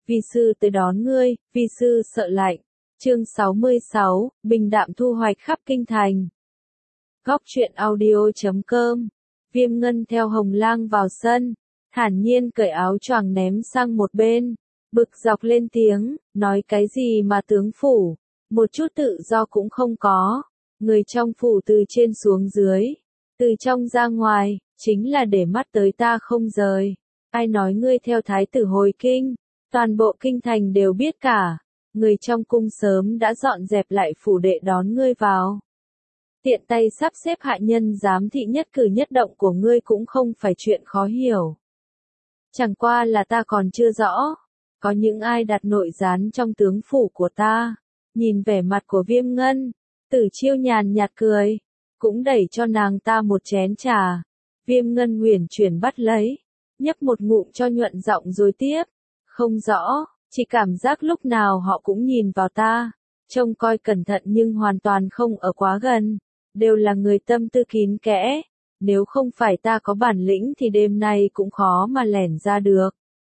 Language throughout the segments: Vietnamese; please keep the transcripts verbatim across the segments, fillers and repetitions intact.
vi sư tới đón ngươi, vi sư sợ lạnh. Chương sáu mươi sáu, bình đạm thu hoạch khắp kinh thành. Góc truyện audio chấm com. Viêm Ngân theo Hồng Lang vào sân, thản nhiên cởi áo choàng ném sang một bên, bực dọc lên tiếng, nói cái gì mà tướng phủ, một chút tự do cũng không có, người trong phủ từ trên xuống dưới, từ trong ra ngoài, chính là để mắt tới ta không rời. Ai nói ngươi theo thái tử hồi kinh, toàn bộ kinh thành đều biết cả, người trong cung sớm đã dọn dẹp lại phủ đệ đón ngươi vào. Tiện tay sắp xếp hạ nhân giám thị nhất cử nhất động của ngươi cũng không phải chuyện khó hiểu. Chẳng qua là ta còn chưa rõ, có những ai đặt nội gián trong tướng phủ của ta. Nhìn vẻ mặt của Viêm Ngân, Tử Chiêu nhàn nhạt cười, cũng đẩy cho nàng ta một chén trà. Viêm Ngân huyền chuyển bắt lấy, nhấp một ngụm cho nhuận giọng rồi tiếp, không rõ, chỉ cảm giác lúc nào họ cũng nhìn vào ta, trông coi cẩn thận nhưng hoàn toàn không ở quá gần, đều là người tâm tư kín kẽ, nếu không phải ta có bản lĩnh thì đêm nay cũng khó mà lẻn ra được.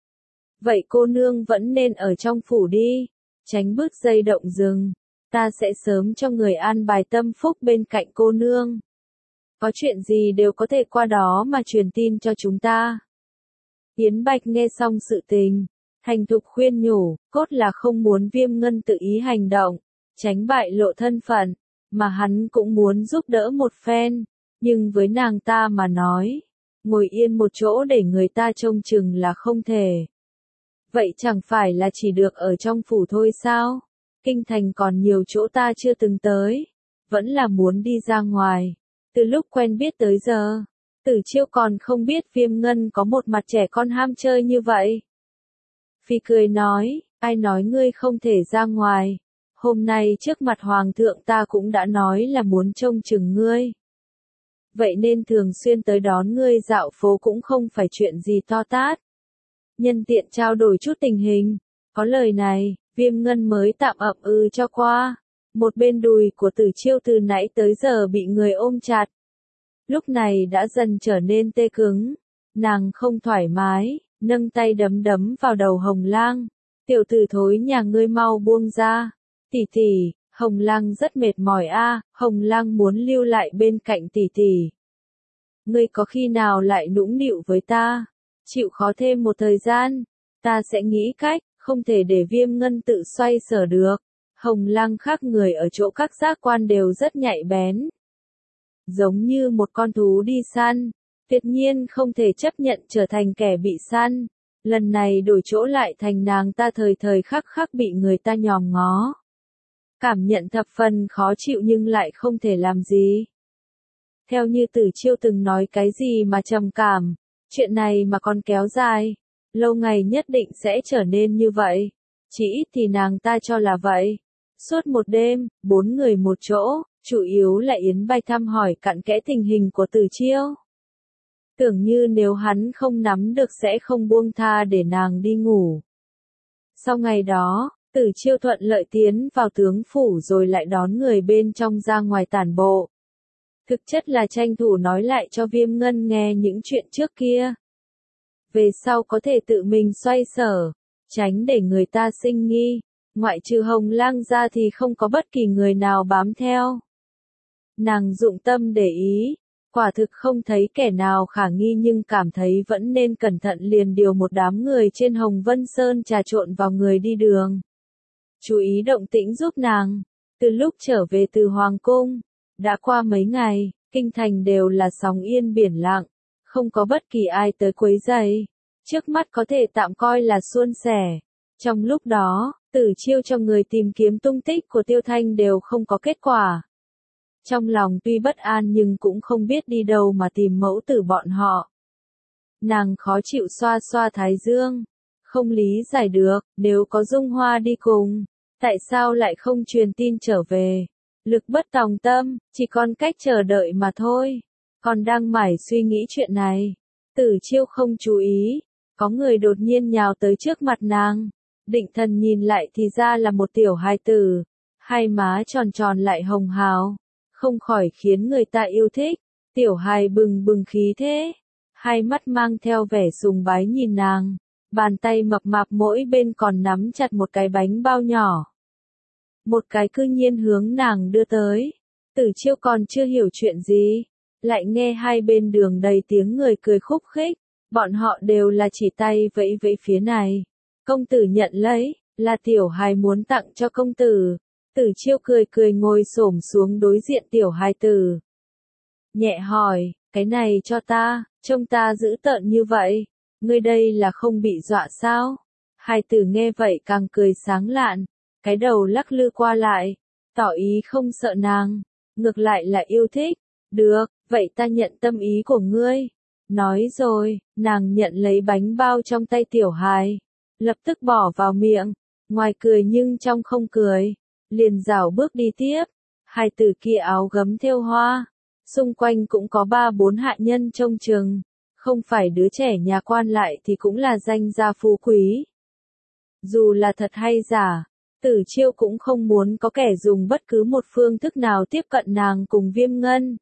Vậy cô nương vẫn nên ở trong phủ đi, tránh bước dây động rừng, ta sẽ sớm cho người an bài tâm phúc bên cạnh cô nương. Có chuyện gì đều có thể qua đó mà truyền tin cho chúng ta. Yến Bạch nghe xong sự tình, thành thục khuyên nhủ, cốt là không muốn Viêm Ngân tự ý hành động, tránh bại lộ thân phận, mà hắn cũng muốn giúp đỡ một phen, nhưng với nàng ta mà nói, ngồi yên một chỗ để người ta trông chừng là không thể. Vậy chẳng phải là chỉ được ở trong phủ thôi sao? Kinh thành còn nhiều chỗ ta chưa từng tới, vẫn là muốn đi ra ngoài. Từ lúc quen biết tới giờ, Tử Chiêu còn không biết Viêm Ngân có một mặt trẻ con ham chơi như vậy. Phi cười nói, ai nói ngươi không thể ra ngoài, hôm nay trước mặt hoàng thượng ta cũng đã nói là muốn trông chừng ngươi. Vậy nên thường xuyên tới đón ngươi dạo phố cũng không phải chuyện gì to tát. Nhân tiện trao đổi chút tình hình, có lời này, Viêm Ngân mới tạm ậm ừ cho qua. Một bên đùi của Tử Chiêu từ nãy tới giờ bị người ôm chặt. Lúc này đã dần trở nên tê cứng, nàng không thoải mái, nâng tay đấm đấm vào đầu Hồng Lang. Tiểu tử thối nhà ngươi mau buông ra. Tỷ tỷ, Hồng Lang rất mệt mỏi a, Hồng Lang muốn lưu lại bên cạnh tỷ tỷ. Ngươi có khi nào lại nũng nịu với ta? Chịu khó thêm một thời gian, ta sẽ nghĩ cách, không thể để Viêm Ngân tự xoay sở được. Hồng Lang khác người ở chỗ các giác quan đều rất nhạy bén. Giống như một con thú đi săn, tuyệt nhiên không thể chấp nhận trở thành kẻ bị săn. Lần này đổi chỗ lại thành nàng ta thời thời khắc khắc bị người ta nhòm ngó. Cảm nhận thập phần khó chịu nhưng lại không thể làm gì. Theo như Tử Chiêu từng nói cái gì mà trầm cảm, chuyện này mà còn kéo dài, lâu ngày nhất định sẽ trở nên như vậy. Chỉ ít thì nàng ta cho là vậy. Suốt một đêm, bốn người một chỗ, chủ yếu là Yến Bạch thăm hỏi cặn kẽ tình hình của Tử Chiêu. Tưởng như nếu hắn không nắm được sẽ không buông tha để nàng đi ngủ. Sau ngày đó, Tử Chiêu thuận lợi tiến vào tướng phủ rồi lại đón người bên trong ra ngoài tản bộ. Thực chất là tranh thủ nói lại cho Viêm Ngân nghe những chuyện trước kia. Về sau có thể tự mình xoay sở, tránh để người ta sinh nghi, ngoại trừ Hồng Lang ra thì không có bất kỳ người nào bám theo. Nàng dụng tâm để ý, quả thực không thấy kẻ nào khả nghi nhưng cảm thấy vẫn nên cẩn thận liền điều một đám người trên Hồng Vân Sơn trà trộn vào người đi đường. Chú ý động tĩnh giúp nàng. Từ lúc trở về từ Hoàng Cung, đã qua mấy ngày, kinh thành đều là sóng yên biển lặng, không có bất kỳ ai tới quấy rầy. Trước mắt có thể tạm coi là suôn sẻ. Trong lúc đó, Tử Chiêu cho người tìm kiếm tung tích của Tiêu Thanh đều không có kết quả. Trong lòng tuy bất an nhưng cũng không biết đi đâu mà tìm mẫu tử bọn họ. Nàng khó chịu xoa xoa thái dương, không lý giải được, nếu có Dung Hoa đi cùng, tại sao lại không truyền tin trở về? Lực bất tòng tâm, chỉ còn cách chờ đợi mà thôi. Còn đang mải suy nghĩ chuyện này, Tử Chiêu không chú ý, có người đột nhiên nhào tới trước mặt nàng. Định thần nhìn lại thì ra là một tiểu hài tử, hai má tròn tròn lại hồng hào, không khỏi khiến người ta yêu thích. Tiểu hài bừng bừng khí thế, hai mắt mang theo vẻ sùng bái nhìn nàng, bàn tay mập mạp mỗi bên còn nắm chặt một cái bánh bao nhỏ. Một cái cư nhiên hướng nàng đưa tới. Tử Chiêu còn chưa hiểu chuyện gì, lại nghe hai bên đường đầy tiếng người cười khúc khích, bọn họ đều là chỉ tay vẫy vẫy phía này. Công tử nhận lấy, là tiểu hài muốn tặng cho công tử. Tử Chiêu cười cười ngồi xổm xuống đối diện tiểu hài tử. Nhẹ hỏi, cái này cho ta, trông ta dữ tợn như vậy, ngươi đây là không bị dọa sao? Hài tử nghe vậy càng cười sáng lạn, cái đầu lắc lư qua lại, tỏ ý không sợ nàng, ngược lại là yêu thích. Được, vậy ta nhận tâm ý của ngươi. Nói rồi, nàng nhận lấy bánh bao trong tay tiểu hài, lập tức bỏ vào miệng, ngoài cười nhưng trong không cười, liền rảo bước đi tiếp. Hài tử kia áo gấm thêu hoa, xung quanh cũng có ba bốn hạ nhân trông chừng, không phải đứa trẻ nhà quan lại thì cũng là danh gia phú quý. Dù là thật hay giả, Tử Chiêu cũng không muốn có kẻ dùng bất cứ một phương thức nào tiếp cận nàng cùng Viêm Ngân.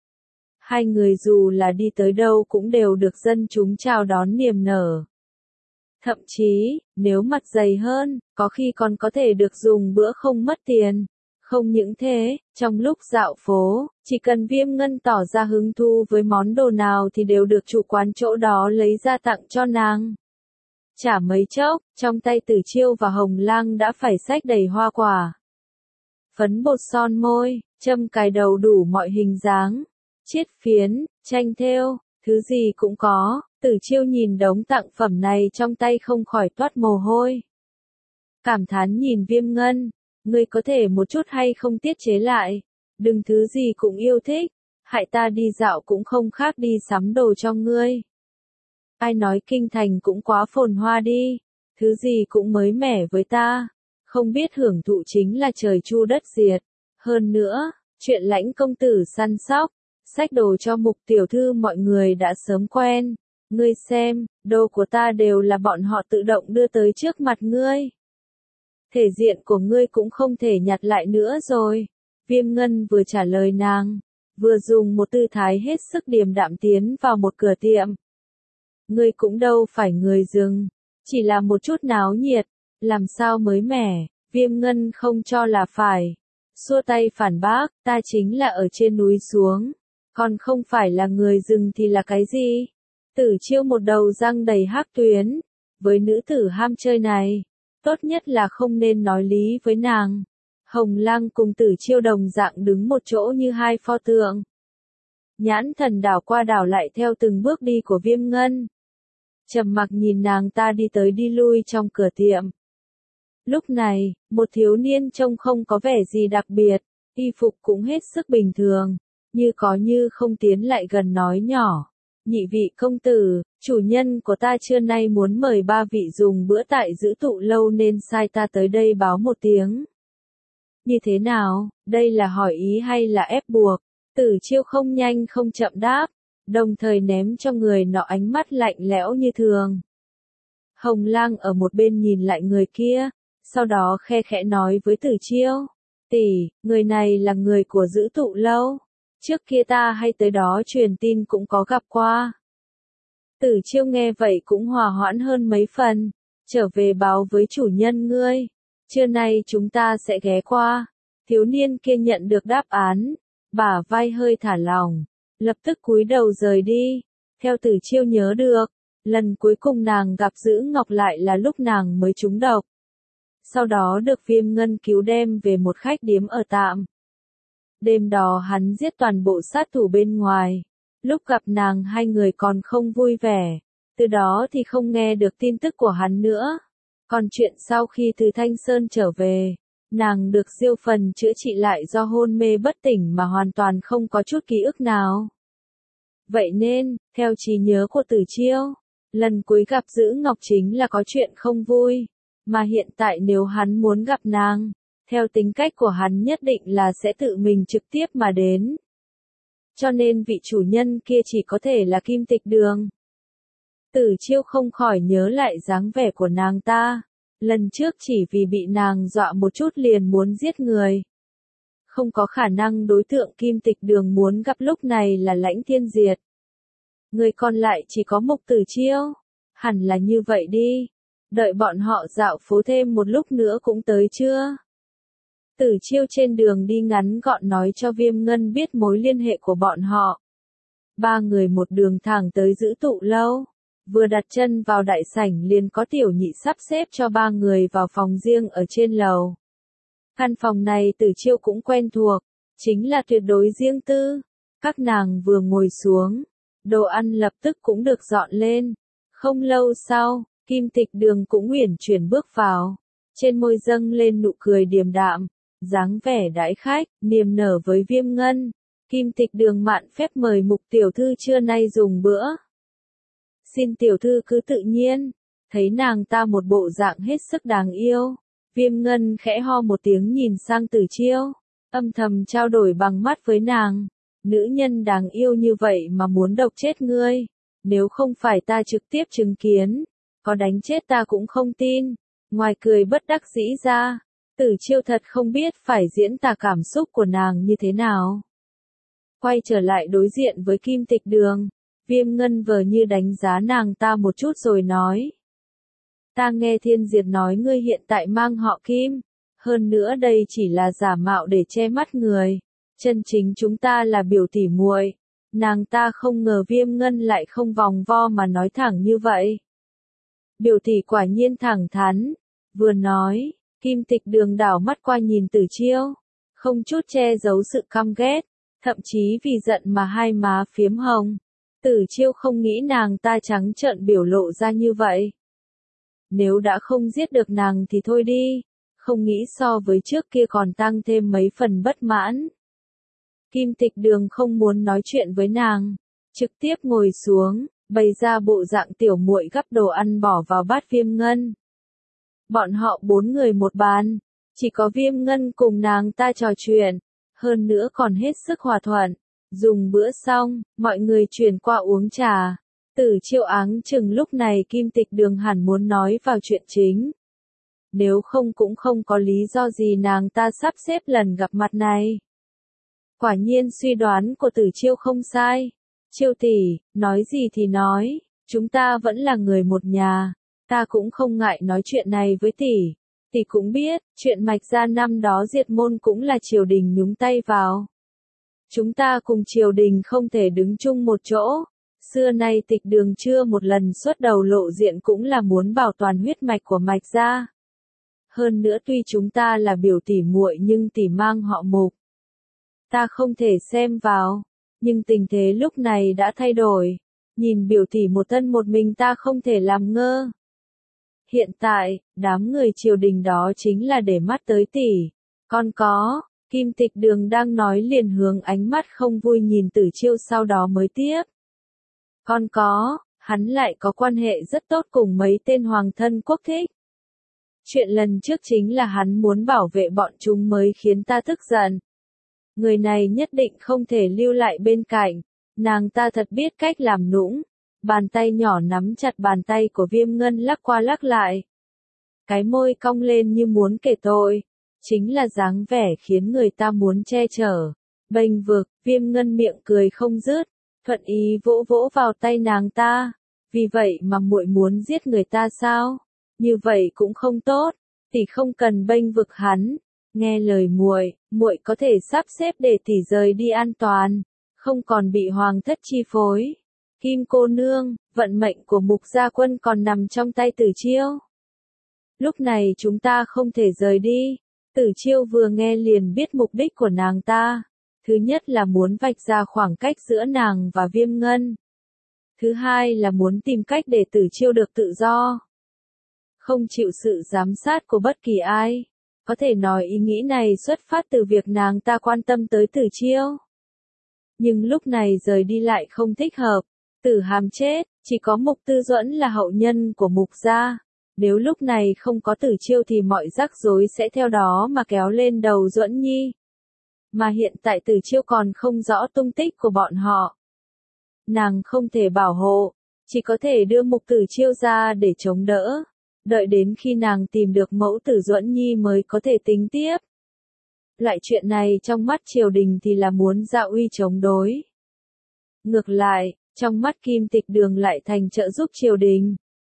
Hai người dù là đi tới đâu cũng đều được dân chúng chào đón niềm nở. Thậm chí, nếu mặt dày hơn, có khi còn có thể được dùng bữa không mất tiền. Không những thế, trong lúc dạo phố, chỉ cần Viêm Ngân tỏ ra hứng thú với món đồ nào thì đều được chủ quán chỗ đó lấy ra tặng cho nàng. Chả mấy chốc, trong tay Tử Chiêu và Hồng Lang đã phải xách đầy hoa quả. Phấn bột son môi, châm cài đầu đủ mọi hình dáng, chiết phiến, tranh thêu, thứ gì cũng có. Tử Chiêu nhìn đống tặng phẩm này trong tay không khỏi toát mồ hôi. Cảm thán nhìn Viêm Ngân, ngươi có thể một chút hay không tiết chế lại, đừng thứ gì cũng yêu thích, hại ta đi dạo cũng không khác đi sắm đồ cho ngươi. Ai nói kinh thành cũng quá phồn hoa đi, thứ gì cũng mới mẻ với ta, không biết hưởng thụ chính là trời chu đất diệt. Hơn nữa, chuyện Lãnh công tử săn sóc, xách đồ cho Mục tiểu thư mọi người đã sớm quen, ngươi xem, đồ của ta đều là bọn họ tự động đưa tới trước mặt ngươi. Thể diện của ngươi cũng không thể nhặt lại nữa rồi. Viêm Ngân vừa trả lời nàng, vừa dùng một tư thái hết sức điềm đạm tiến vào một cửa tiệm. Ngươi cũng đâu phải người rừng, chỉ là một chút náo nhiệt, làm sao mới mẻ. Viêm Ngân không cho là phải, xua tay phản bác, ta chính là ở trên núi xuống, còn không phải là người rừng thì là cái gì? Tử Chiêu một đầu răng đầy hắc tuyến, với nữ tử ham chơi này, tốt nhất là không nên nói lý với nàng. Hồng Lang cùng Tử Chiêu đồng dạng đứng một chỗ như hai pho tượng. Nhãn thần đảo qua đảo lại theo từng bước đi của Viêm Ngân. Trầm mặc nhìn nàng ta đi tới đi lui trong cửa tiệm. Lúc này, một thiếu niên trông không có vẻ gì đặc biệt, y phục cũng hết sức bình thường, như có như không tiến lại gần nói nhỏ. Nhị vị công tử, chủ nhân của ta trưa nay muốn mời ba vị dùng bữa tại Giữ Tụ Lâu nên sai ta tới đây báo một tiếng. Như thế nào, đây là hỏi ý hay là ép buộc? Tử Chiêu không nhanh không chậm đáp, đồng thời ném cho người nọ ánh mắt lạnh lẽo như thường. Hồng Lang ở một bên nhìn lại người kia, sau đó khe khẽ nói với Tử Chiêu, tỷ, người này là người của Giữ Tụ Lâu. Trước kia ta hay tới đó truyền tin cũng có gặp qua. Tử Chiêu nghe vậy cũng hòa hoãn hơn mấy phần, trở về báo với chủ nhân ngươi, trưa nay chúng ta sẽ ghé qua. Thiếu niên kia nhận được đáp án, bả vai hơi thả lỏng, lập tức cúi đầu rời đi. Theo Tử Chiêu nhớ được, lần cuối cùng nàng gặp Giữ Ngọc lại là lúc nàng mới trúng độc. Sau đó được Viêm Ngân cứu đem về một khách điếm ở tạm. Đêm đó hắn giết toàn bộ sát thủ bên ngoài. Lúc gặp nàng hai người còn không vui vẻ. Từ đó thì không nghe được tin tức của hắn nữa. Còn chuyện sau khi từ Thanh Sơn trở về, nàng được Diêu Phần chữa trị lại do hôn mê bất tỉnh mà hoàn toàn không có chút ký ức nào. Vậy nên, theo trí nhớ của Tử Chiêu, lần cuối gặp Giữ Ngọc chính là có chuyện không vui. Mà hiện tại nếu hắn muốn gặp nàng, theo tính cách của hắn nhất định là sẽ tự mình trực tiếp mà đến. Cho nên vị chủ nhân kia chỉ có thể là Kim Tịch Đường. Tử Chiêu không khỏi nhớ lại dáng vẻ của nàng ta. Lần trước chỉ vì bị nàng dọa một chút liền muốn giết người. Không có khả năng đối tượng Kim Tịch Đường muốn gặp lúc này là Lãnh Thiên Diệt. Người còn lại chỉ có Mục Tử Chiêu. Hẳn là như vậy đi. Đợi bọn họ dạo phố thêm một lúc nữa cũng tới chưa? Tử Chiêu trên đường đi ngắn gọn nói cho Viêm Ngân biết mối liên hệ của bọn họ. Ba người một đường thẳng tới giữ tụ lâu. Vừa đặt chân vào đại sảnh liền có tiểu nhị sắp xếp cho ba người vào phòng riêng ở trên lầu. Căn phòng này Tử Chiêu cũng quen thuộc, chính là tuyệt đối riêng tư. Các nàng vừa ngồi xuống, đồ ăn lập tức cũng được dọn lên. Không lâu sau, Kim Tịch Đường cũng uyển chuyển bước vào, trên môi dâng lên nụ cười điềm đạm, dáng vẻ đãi khách, niềm nở với Viêm Ngân. Kim Tịch Đường mạn phép mời Mục tiểu thư trưa nay dùng bữa. Xin tiểu thư cứ tự nhiên. Thấy nàng ta một bộ dạng hết sức đáng yêu, Viêm Ngân khẽ ho một tiếng nhìn sang Tử Chiêu, âm thầm trao đổi bằng mắt với nàng. Nữ nhân đáng yêu như vậy mà muốn độc chết ngươi, nếu không phải ta trực tiếp chứng kiến, có đánh chết ta cũng không tin. Ngoài cười bất đắc dĩ ra, Tử Chiêu thật không biết phải diễn tả cảm xúc của nàng như thế nào. Quay trở lại đối diện với Kim Tịch Đường, Viêm Ngân vờ như đánh giá nàng ta một chút rồi nói. Ta nghe Thiên Diệt nói ngươi hiện tại mang họ Kim, hơn nữa đây chỉ là giả mạo để che mắt người, chân chính chúng ta là biểu tỉ muội. Nàng ta không ngờ Viêm Ngân lại không vòng vo mà nói thẳng như vậy. Biểu tỷ quả nhiên thẳng thắn, vừa nói, Kim Tịch Đường đảo mắt qua nhìn Tử Chiêu, không chút che giấu sự căm ghét, thậm chí vì giận mà hai má phiếm hồng. Tử Chiêu không nghĩ nàng ta trắng trợn biểu lộ ra như vậy. Nếu đã không giết được nàng thì thôi đi, không nghĩ so với trước kia còn tăng thêm mấy phần bất mãn. Kim Tịch Đường không muốn nói chuyện với nàng, trực tiếp ngồi xuống, bày ra bộ dạng tiểu muội gắp đồ ăn bỏ vào bát Viêm Ngân. Bọn họ bốn người một bàn, chỉ có Viêm Ngân cùng nàng ta trò chuyện, hơn nữa còn hết sức hòa thuận. Dùng bữa xong, mọi người chuyển qua uống trà. Tử Chiêu áng chừng lúc này Kim Tịch Đường hẳn muốn nói vào chuyện chính. Nếu không cũng không có lý do gì nàng ta sắp xếp lần gặp mặt này. Quả nhiên suy đoán của Tử Chiêu không sai. Chiêu tỷ, nói gì thì nói, chúng ta vẫn là người một nhà, ta cũng không ngại nói chuyện này với tỷ. Tỷ cũng biết, chuyện Mạch Gia năm đó diệt môn cũng là triều đình nhúng tay vào. Chúng ta cùng triều đình không thể đứng chung một chỗ. Xưa nay Tịch Đường chưa một lần xuất đầu lộ diện cũng là muốn bảo toàn huyết mạch của Mạch Gia. Hơn nữa tuy chúng ta là biểu tỷ muội nhưng tỷ mang họ Mục. Ta không thể xem vào, nhưng tình thế lúc này đã thay đổi. Nhìn biểu tỷ một thân một mình ta không thể làm ngơ. Hiện tại, đám người triều đình đó chính là để mắt tới tỷ. Còn có, Kim Tịch Đường đang nói liền hướng ánh mắt không vui nhìn Tử Chiêu sau đó mới tiếp. Còn có, hắn lại có quan hệ rất tốt cùng mấy tên hoàng thân quốc thích. Chuyện lần trước chính là hắn muốn bảo vệ bọn chúng mới khiến ta tức giận. Người này nhất định không thể lưu lại bên cạnh, nàng ta thật biết cách làm nũng. Bàn tay nhỏ nắm chặt bàn tay của Viêm Ngân lắc qua lắc lại. Cái môi cong lên như muốn kể tội, chính là dáng vẻ khiến người ta muốn che chở. Bênh vực, Viêm Ngân miệng cười không dứt, thuận ý vỗ vỗ vào tay nàng ta. Vì vậy mà muội muốn giết người ta sao? Như vậy cũng không tốt, tỷ không cần bênh vực hắn. Nghe lời muội, muội có thể sắp xếp để tỷ rời đi an toàn, không còn bị hoàng thất chi phối. Kim cô nương, vận mệnh của Mục Gia Quân còn nằm trong tay Tử Chiêu. Lúc này chúng ta không thể rời đi. Tử Chiêu vừa nghe liền biết mục đích của nàng ta. Thứ nhất là muốn vạch ra khoảng cách giữa nàng và Viêm Ngân. Thứ hai là muốn tìm cách để Tử Chiêu được tự do. Không chịu sự giám sát của bất kỳ ai. Có thể nói ý nghĩ này xuất phát từ việc nàng ta quan tâm tới Tử Chiêu. Nhưng lúc này rời đi lại không thích hợp. Tử Hàm chết, chỉ có Mục Tư Duẫn là hậu nhân của Mục gia. Nếu lúc này không có Tử Chiêu thì mọi rắc rối sẽ theo đó mà kéo lên đầu Duẫn Nhi. Mà hiện tại Tử Chiêu còn không rõ tung tích của bọn họ. Nàng không thể bảo hộ, chỉ có thể đưa Mục Tử Chiêu ra để chống đỡ. Đợi đến khi nàng tìm được mẫu tử Duẫn Nhi mới có thể tính tiếp. Loại chuyện này trong mắt triều đình thì là muốn dạ uy chống đối. Ngược lại, trong mắt Kim Tịch Đường lại thành trợ giúp triều đình.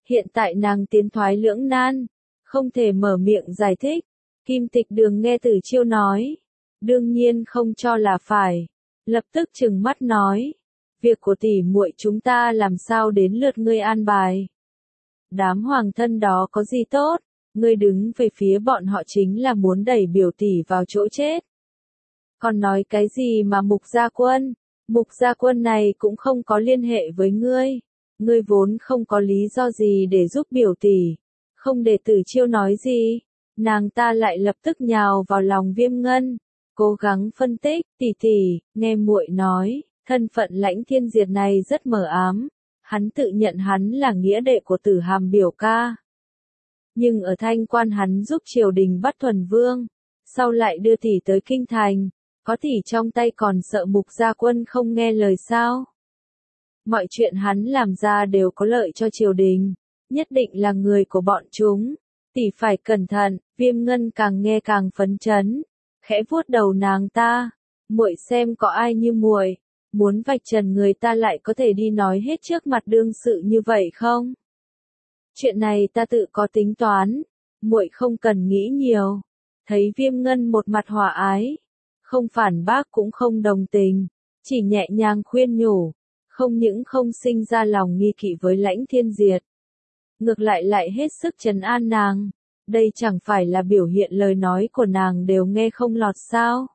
Hiện tại nàng tiến thoái lưỡng nan, không thể mở miệng giải thích. Kim Tịch Đường nghe Tử Chiêu nói, đương nhiên không cho là phải, lập tức trừng mắt nói, việc của tỷ muội chúng ta làm sao đến lượt ngươi an bài. Đám hoàng thân đó có gì tốt, ngươi đứng về phía bọn họ chính là muốn đẩy biểu tỷ vào chỗ chết. Còn nói cái gì mà Mục Gia Quân, Mục Gia Quân này cũng không có liên hệ với ngươi, ngươi vốn không có lý do gì để giúp biểu tỷ, không để Tử Chiêu nói gì, nàng ta lại lập tức nhào vào lòng Viêm Ngân, cố gắng phân tích, tỷ tỷ, nghe muội nói, thân phận Lãnh Thiên Diệt này rất mờ ám, hắn tự nhận hắn là nghĩa đệ của Tử Hàm biểu ca. Nhưng ở Thanh Quan hắn giúp triều đình bắt Thuần Vương, sau lại đưa tỷ tới Kinh Thành, có tỷ trong tay còn sợ Mục Gia Quân không nghe lời sao? Mọi chuyện hắn làm ra đều có lợi cho triều đình, nhất định là người của bọn chúng, tỷ phải cẩn thận. Viêm Ngân càng nghe càng phấn chấn, khẽ vuốt đầu nàng ta, muội xem có ai như muội, muốn vạch trần người ta lại có thể đi nói hết trước mặt đương sự như vậy không? Chuyện này ta tự có tính toán, muội không cần nghĩ nhiều. Thấy Viêm Ngân một mặt hòa ái, không phản bác cũng không đồng tình, chỉ nhẹ nhàng khuyên nhủ, không những không sinh ra lòng nghi kỵ với Lãnh Thiên Diệt, ngược lại lại hết sức trấn an nàng, đây chẳng phải là biểu hiện lời nói của nàng đều nghe không lọt sao?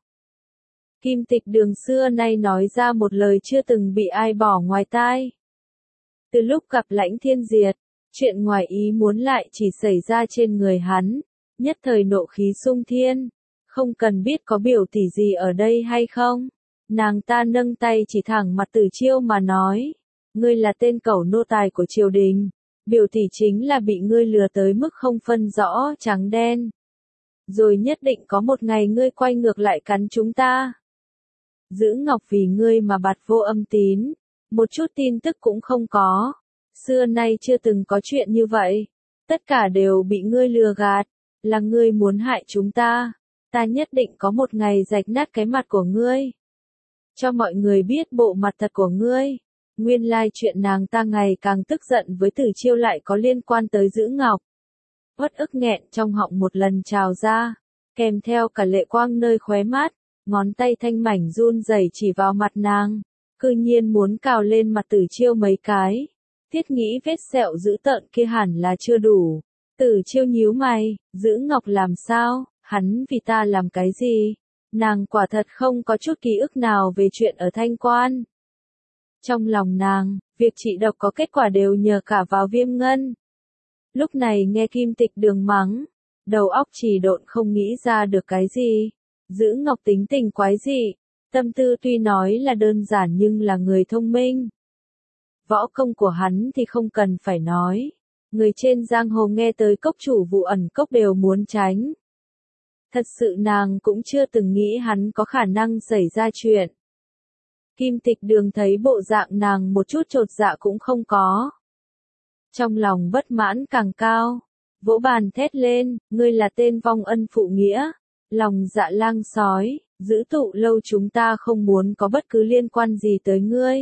Kim Tịch Đường xưa nay nói ra một lời chưa từng bị ai bỏ ngoài tai. Từ lúc gặp Lãnh Thiên Diệt, chuyện ngoài ý muốn lại chỉ xảy ra trên người hắn, nhất thời nộ khí sung thiên, không cần biết có biểu tỷ gì ở đây hay không. Nàng ta nâng tay chỉ thẳng mặt Tử Chiêu mà nói, ngươi là tên cẩu nô tài của triều đình, biểu tỷ chính là bị ngươi lừa tới mức không phân rõ trắng đen. Rồi nhất định có một ngày ngươi quay ngược lại cắn chúng ta. Giữ Ngọc vì ngươi mà bạt vô âm tín, một chút tin tức cũng không có. Xưa nay chưa từng có chuyện như vậy, tất cả đều bị ngươi lừa gạt, là ngươi muốn hại chúng ta, ta nhất định có một ngày rạch nát cái mặt của ngươi. Cho mọi người biết bộ mặt thật của ngươi. Nguyên lai chuyện nàng ta ngày càng tức giận với Tử Chiêu lại có liên quan tới Giữ Ngọc. Uất ức nghẹn trong họng một lần trào ra, kèm theo cả lệ quang nơi khóe mắt, ngón tay thanh mảnh run rẩy chỉ vào mặt nàng, cư nhiên muốn cào lên mặt Tử Chiêu mấy cái. Thiết nghĩ vết sẹo dữ tợn kia hẳn là chưa đủ. Tử Chiêu nhíu mày, Giữ Ngọc làm sao, hắn vì ta làm cái gì? Nàng quả thật không có chút ký ức nào về chuyện ở Thanh Quan. Trong lòng nàng, việc trị độc có kết quả đều nhờ cả vào Viêm Ngân. Lúc này nghe Kim Tịch Đường mắng, đầu óc chỉ độn không nghĩ ra được cái gì. Giữ Ngọc tính tình quái dị, tâm tư tuy nói là đơn giản nhưng là người thông minh. Võ công của hắn thì không cần phải nói, người trên giang hồ nghe tới cốc chủ vụ ẩn cốc đều muốn tránh. Thật sự nàng cũng chưa từng nghĩ hắn có khả năng xảy ra chuyện. Kim Tịch Đường thấy bộ dạng nàng một chút chột dạ cũng không có. Trong lòng bất mãn càng cao, vỗ bàn thét lên, ngươi là tên vong ân phụ nghĩa, lòng dạ lang sói, Giữ Tụ Lâu chúng ta không muốn có bất cứ liên quan gì tới ngươi.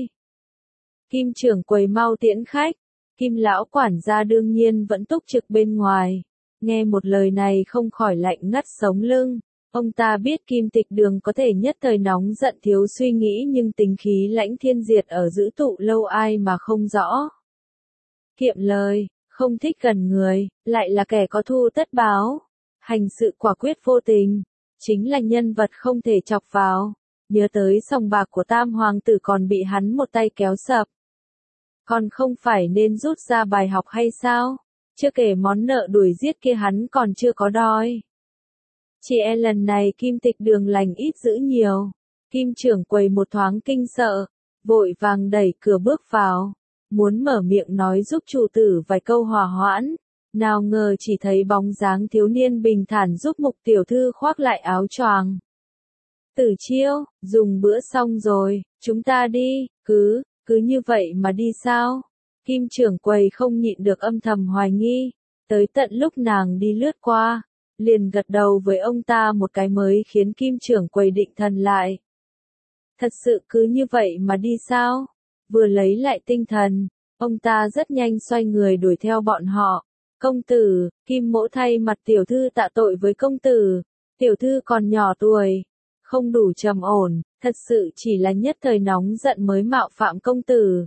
Kim trưởng quầy mau tiễn khách, Kim lão quản gia đương nhiên vẫn túc trực bên ngoài, nghe một lời này không khỏi lạnh ngắt sống lưng. Ông ta biết Kim Tịch Đường có thể nhất thời nóng giận thiếu suy nghĩ nhưng tính khí Lãnh Thiên Diệt ở Giữ Tụ Lâu ai mà không rõ. Kiệm lời, không thích gần người, lại là kẻ có thù tất báo. Hành sự quả quyết vô tình, chính là nhân vật không thể chọc vào. Nhớ tới sòng bạc của Tam Hoàng tử còn bị hắn một tay kéo sập. Còn không phải nên rút ra bài học hay sao? Chưa kể món nợ đuổi giết kia hắn còn chưa có đòi. Chỉ e lần này Kim Tịch Đường lành ít dữ nhiều. Kim trưởng quầy một thoáng kinh sợ, vội vàng đẩy cửa bước vào, muốn mở miệng nói giúp chủ tử vài câu hòa hoãn, nào ngờ chỉ thấy bóng dáng thiếu niên bình thản giúp Mục tiểu thư khoác lại áo choàng. Tử Chiêu, dùng bữa xong rồi, chúng ta đi, cứ, cứ như vậy mà đi sao? Kim trưởng quầy không nhịn được âm thầm hoài nghi, tới tận lúc nàng đi lướt qua, liền gật đầu với ông ta một cái mới khiến Kim trưởng quầy định thần lại. Thật sự cứ như vậy mà đi sao? Vừa lấy lại tinh thần, Ông ta rất nhanh xoay người đuổi theo bọn họ. Công tử, Kim Mỗ thay mặt tiểu thư tạ tội với công tử. Tiểu thư còn nhỏ tuổi, không đủ trầm ổn, thật sự chỉ là nhất thời nóng giận mới mạo phạm công tử.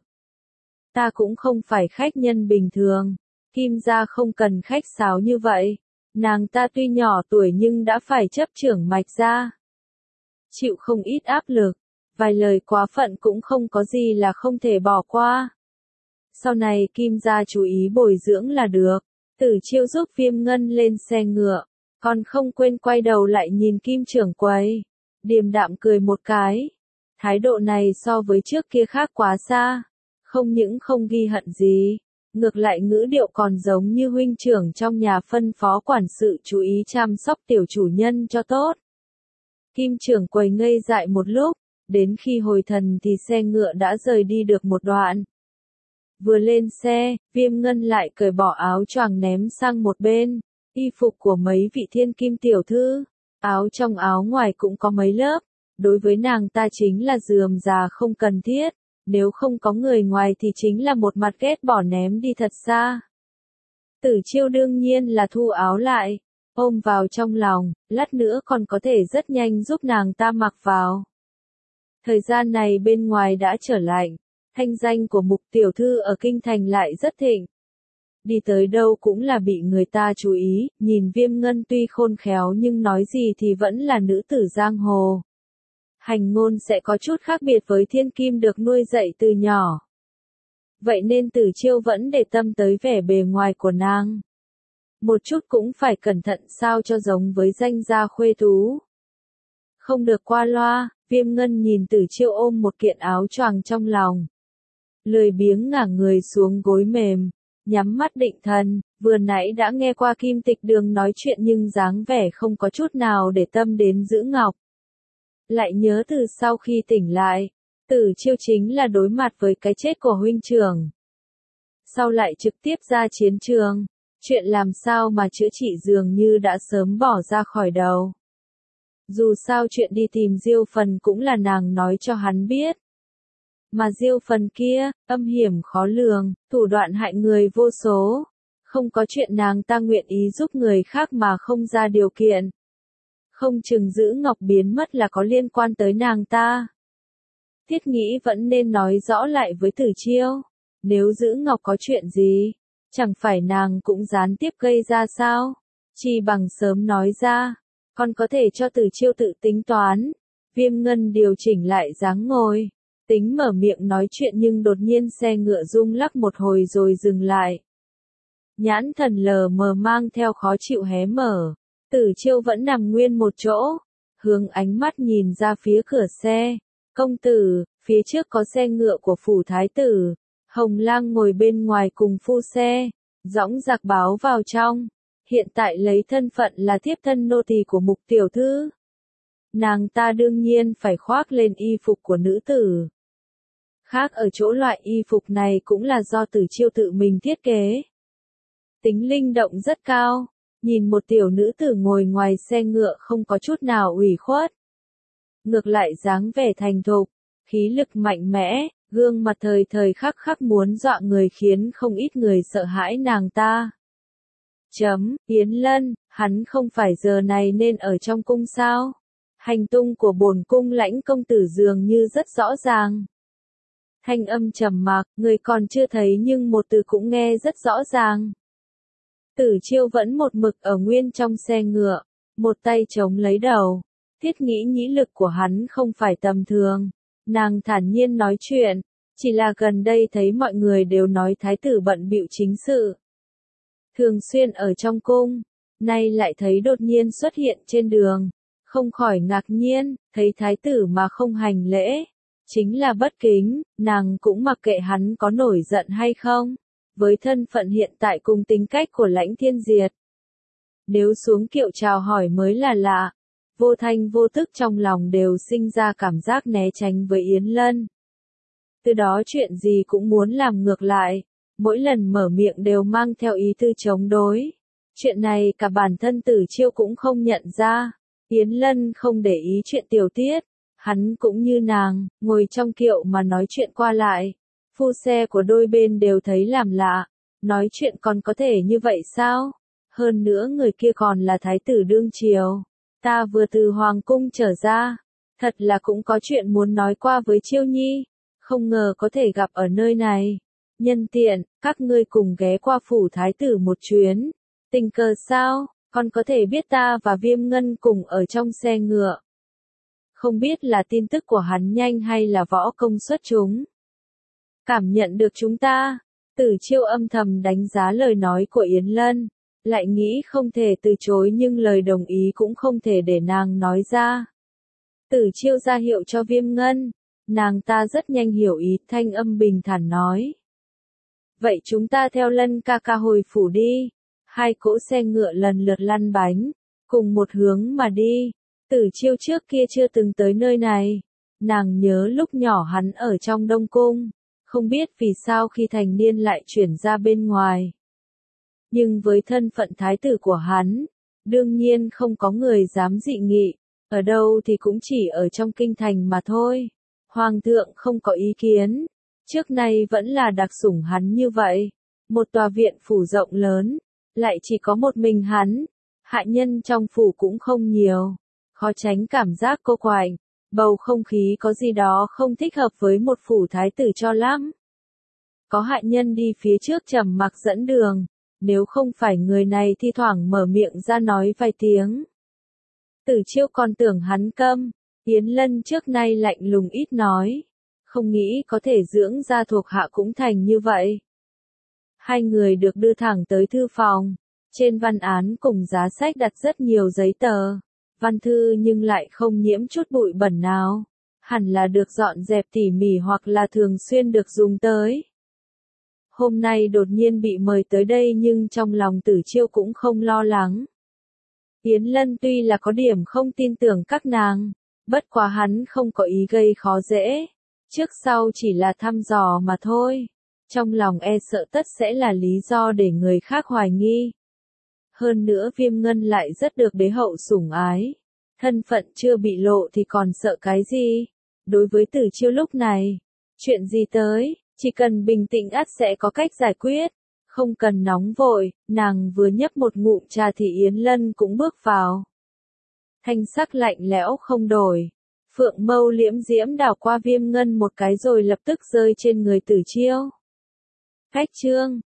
Ta cũng không phải khách nhân bình thường, Kim gia không cần khách sáo như vậy. Nàng ta tuy nhỏ tuổi nhưng đã phải chấp trưởng Mạch gia, chịu không ít áp lực, vài lời quá phận cũng không có gì là không thể bỏ qua. Sau này Kim gia chú ý bồi dưỡng là được. Tử Chiêu giúp Viêm Ngân lên xe ngựa, còn không quên quay đầu lại nhìn Kim trưởng quầy, điềm đạm cười một cái. Thái độ này so với trước kia khác quá xa, không những không ghi hận gì, ngược lại ngữ điệu còn giống như huynh trưởng trong nhà phân phó quản sự chú ý chăm sóc tiểu chủ nhân cho tốt. Kim trưởng quầy ngây dại một lúc, đến khi hồi thần thì xe ngựa đã rời đi được một đoạn. Vừa lên xe, Viêm Ngân lại cởi bỏ áo choàng ném sang một bên, y phục của mấy vị thiên kim tiểu thư, áo trong áo ngoài cũng có mấy lớp, đối với nàng ta chính là rườm rà không cần thiết, nếu không có người ngoài thì chính là một mặt ghét bỏ ném đi thật xa. Tử Chiêu đương nhiên là thu áo lại, ôm vào trong lòng, lát nữa còn có thể rất nhanh giúp nàng ta mặc vào. Thời gian này bên ngoài đã trở lạnh. Thanh danh của Mục tiểu thư ở kinh thành lại rất thịnh. Đi tới đâu cũng là bị người ta chú ý, nhìn Viêm Ngân tuy khôn khéo nhưng nói gì thì vẫn là nữ tử giang hồ. Hành ngôn sẽ có chút khác biệt với thiên kim được nuôi dạy từ nhỏ. Vậy nên Tử Chiêu vẫn để tâm tới vẻ bề ngoài của nàng. Một chút cũng phải cẩn thận sao cho giống với danh gia khuê tú. Không được qua loa, Viêm Ngân nhìn Tử Chiêu ôm một kiện áo choàng trong lòng. Lười biếng ngả người xuống gối mềm, nhắm mắt định thần, vừa nãy đã nghe qua Kim Tịch Đường nói chuyện nhưng dáng vẻ không có chút nào để tâm đến Giữ Ngọc. Lại nhớ từ sau khi tỉnh lại, Tử Chiêu chính là đối mặt với cái chết của huynh trưởng. Sau lại trực tiếp ra chiến trường, chuyện làm sao mà chữa trị dường như đã sớm bỏ ra khỏi đầu. Dù sao chuyện đi tìm Diêu Phần cũng là nàng nói cho hắn biết. Mà Diêu Phần kia, âm hiểm khó lường, thủ đoạn hại người vô số. Không có chuyện nàng ta nguyện ý giúp người khác mà không ra điều kiện. Không chừng Giữ Ngọc biến mất là có liên quan tới nàng ta. Thiết nghĩ vẫn nên nói rõ lại với Tử Chiêu. Nếu Giữ Ngọc có chuyện gì, chẳng phải nàng cũng gián tiếp gây ra sao? Chỉ bằng sớm nói ra, còn có thể cho Tử Chiêu tự tính toán. Viêm Ngân điều chỉnh lại dáng ngồi. Tính mở miệng nói chuyện nhưng đột nhiên xe ngựa rung lắc một hồi rồi dừng lại. Nhãn thần lờ mờ mang theo khó chịu hé mở. Tử Chiêu vẫn nằm nguyên một chỗ, hướng ánh mắt nhìn ra phía cửa xe. Công tử, phía trước có xe ngựa của phủ thái tử. Hồng Lang ngồi bên ngoài cùng phu xe, dõng dạc báo vào trong. Hiện tại lấy thân phận là thiếp thân nô tỳ của Mục tiểu thư. Nàng ta đương nhiên phải khoác lên y phục của nữ tử. Khác ở chỗ loại y phục này cũng là do Tử Chiêu tự mình thiết kế. Tính linh động rất cao, nhìn một tiểu nữ tử ngồi ngoài xe ngựa không có chút nào ủy khuất. Ngược lại dáng vẻ thành thục, khí lực mạnh mẽ, gương mặt thời thời khắc khắc muốn dọa người khiến không ít người sợ hãi nàng ta. Chấm, Yến Lân, hắn không phải giờ này nên ở trong cung sao? Hành tung của bổn cung Lãnh công tử dường như rất rõ ràng. Thanh âm trầm mặc, người còn chưa thấy nhưng một từ cũng nghe rất rõ ràng. Tử Chiêu vẫn một mực ở nguyên trong xe ngựa, một tay chống lấy đầu. Thiết nghĩ nhĩ lực của hắn không phải tầm thường. Nàng thản nhiên nói chuyện, chỉ là gần đây thấy mọi người đều nói thái tử bận bịu chính sự. Thường xuyên ở trong cung, nay lại thấy đột nhiên xuất hiện trên đường. Không khỏi ngạc nhiên, thấy thái tử mà không hành lễ. Chính là bất kính, nàng cũng mặc kệ hắn có nổi giận hay không. Với thân phận hiện tại cùng tính cách của Lãnh Thiên Diệt. Nếu xuống kiệu chào hỏi mới là lạ. Vô thanh vô tức trong lòng đều sinh ra cảm giác né tránh với Yến Lân. Từ đó chuyện gì cũng muốn làm ngược lại. Mỗi lần mở miệng đều mang theo ý tư chống đối. Chuyện này cả bản thân Tử Chiêu cũng không nhận ra. Yến Lân không để ý chuyện tiểu tiết. Hắn cũng như nàng, ngồi trong kiệu mà nói chuyện qua lại. phu xe của đôi bên đều thấy làm lạ, nói chuyện còn có thể như vậy sao? Hơn nữa người kia còn là thái tử đương triều, ta vừa từ hoàng cung trở ra, thật là cũng có chuyện muốn nói qua với Chiêu Nhi, không ngờ có thể gặp ở nơi này. Nhân tiện, các ngươi cùng ghé qua phủ thái tử một chuyến. Tình cờ sao, còn có thể biết ta và Viêm Ngân cùng ở trong xe ngựa. Không biết là tin tức của hắn nhanh hay là võ công xuất chúng. Cảm nhận được chúng ta, Tử Chiêu âm thầm đánh giá lời nói của Yến Lân, lại nghĩ không thể từ chối nhưng lời đồng ý cũng không thể để nàng nói ra. Tử Chiêu ra hiệu cho Viêm Ngân, nàng ta rất nhanh hiểu ý, thanh âm bình thản nói. Vậy chúng ta theo Lân ca ca hồi phủ đi. Hai cỗ xe ngựa lần lượt lăn bánh, cùng một hướng mà đi. Tử Chiêu trước kia chưa từng tới nơi này. Nàng nhớ lúc nhỏ hắn ở trong Đông Cung, không biết vì sao khi thành niên lại chuyển ra bên ngoài. Nhưng với thân phận thái tử của hắn, đương nhiên không có người dám dị nghị, ở đâu thì cũng chỉ ở trong kinh thành mà thôi. Hoàng thượng không có ý kiến, trước nay vẫn là đặc sủng hắn như vậy. Một tòa viện phủ rộng lớn, lại chỉ có một mình hắn, hạ nhân trong phủ cũng không nhiều, khó tránh cảm giác cô quạnh, bầu không khí có gì đó không thích hợp với một phủ thái tử cho lắm. Có hạ nhân đi phía trước trầm mặc dẫn đường, nếu không phải người này thi thoảng mở miệng ra nói vài tiếng. Tử Chiêu còn tưởng hắn câm, Yến Lân trước nay lạnh lùng ít nói, không nghĩ có thể dưỡng ra thuộc hạ cũng thành như vậy. Hai người được đưa thẳng tới thư phòng, trên văn án cùng giá sách đặt rất nhiều giấy tờ, văn thư nhưng lại không nhiễm chút bụi bẩn nào, hẳn là được dọn dẹp tỉ mỉ hoặc là thường xuyên được dùng tới. Hôm nay đột nhiên bị mời tới đây nhưng trong lòng Tử Chiêu cũng không lo lắng. Yến Lân tuy là có điểm không tin tưởng các nàng, bất quá hắn không có ý gây khó dễ, trước sau chỉ là thăm dò mà thôi. Trong lòng e sợ tất sẽ là lý do để người khác hoài nghi. Hơn nữa Viêm Ngân lại rất được đế hậu sủng ái. Thân phận chưa bị lộ thì còn sợ cái gì? Đối với Tử Chiêu lúc này, chuyện gì tới, chỉ cần bình tĩnh ắt sẽ có cách giải quyết. Không cần nóng vội, nàng vừa nhấp một ngụm trà thì Yến Lân cũng bước vào. Thanh sắc lạnh lẽo không đổi. Phượng mâu liễm diễm đảo qua Viêm Ngân một cái rồi lập tức rơi trên người Tử Chiêu. Cách chương